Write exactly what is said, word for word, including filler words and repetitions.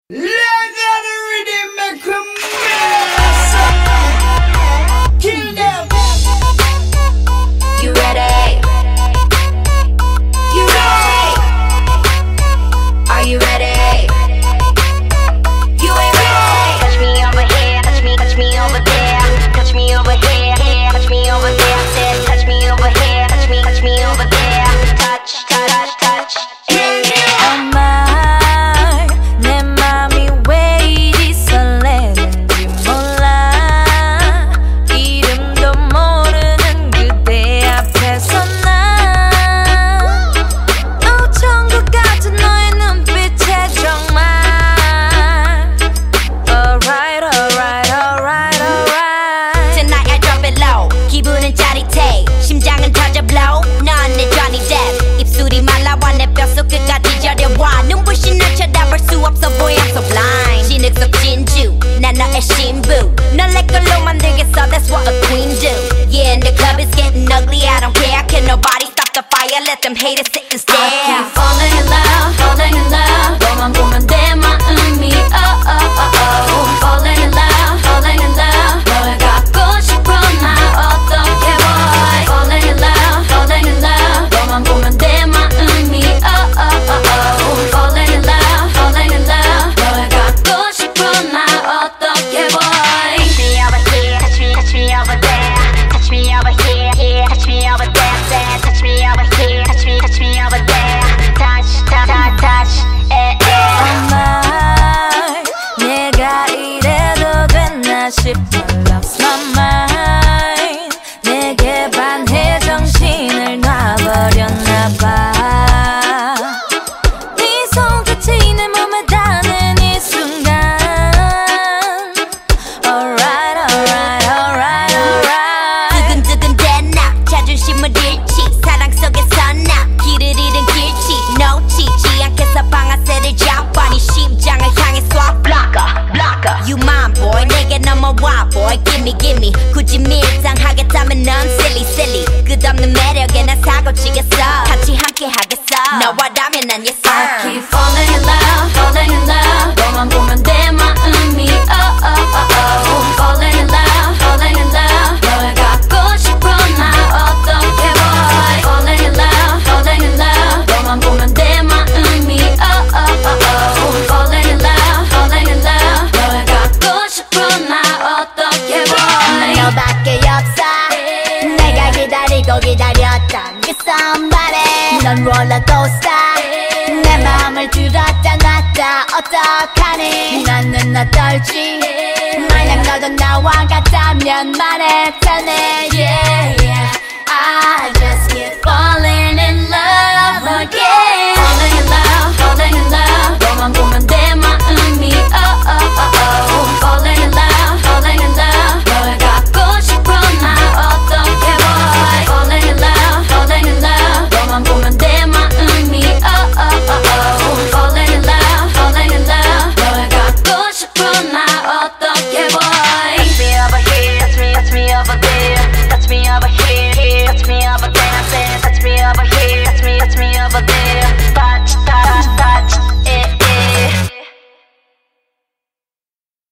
That's what a queen do. Yeah, and the club is getting ugly. I don't care. Can nobody stop the fire? Let them haters sit and stare. I keep falling in love, falling in love. 너만 보면 내 마음이 oh oh oh oh. Falling in love, falling in love. 널 갖고 싶어 나 어떻게 boy. Falling in love, falling in love. 너만 보면 내 마음이 oh oh oh oh. Falling in love, falling in love. 널 갖고 싶어 나 어떻게 boy. Touch me over here, here, touch me over there, there. Touch me over here, touch me, touch me over there. Touch, touch, touch, touch, eh, eh. 정말 내가 이래도 됐나 싶어. Lost my mind. 내게 반해 정신을 놔버렸나봐. 네 손끝이 내 몸에 닿는 이 순간. Alright, alright, alright, alright. 두근두근대나 자존심을 잃지. 사랑 속에서 나 길을 잃은 길치. 놓치지 않겠어 방아쇠를 잡아 네 심장을 향해 쏴. Blocker, blocker. You mine boy 내게 넘어와 boy. Gimme, gimme. 굳이 밀당하겠다면 넌 silly, silly. 끝없는 매력에 난 사고치겠어. 같이 함께 하겠어. 너와라면 난 yes sir. I keep falling in love, falling in love. 너만 보면 내 마음이 oh oh oh oh. Falling in love, falling in love. 널 갖고 싶어 나 어떻게 boy. Falling in love, falling in love. 너만 보면 내 마음이 oh oh oh oh. Falling in love, falling in love. 널 갖고 싶어 나 어떻게 boy. 너밖에 없어. 내가 기다리고 기다렸던 그 somebody. 넌 롤러코스터. 내 마음을 들었다 놨다 어떡하니. 나는 어떨지. 만약 너도 나와 같다면 말해. Tell me yeah yeah. I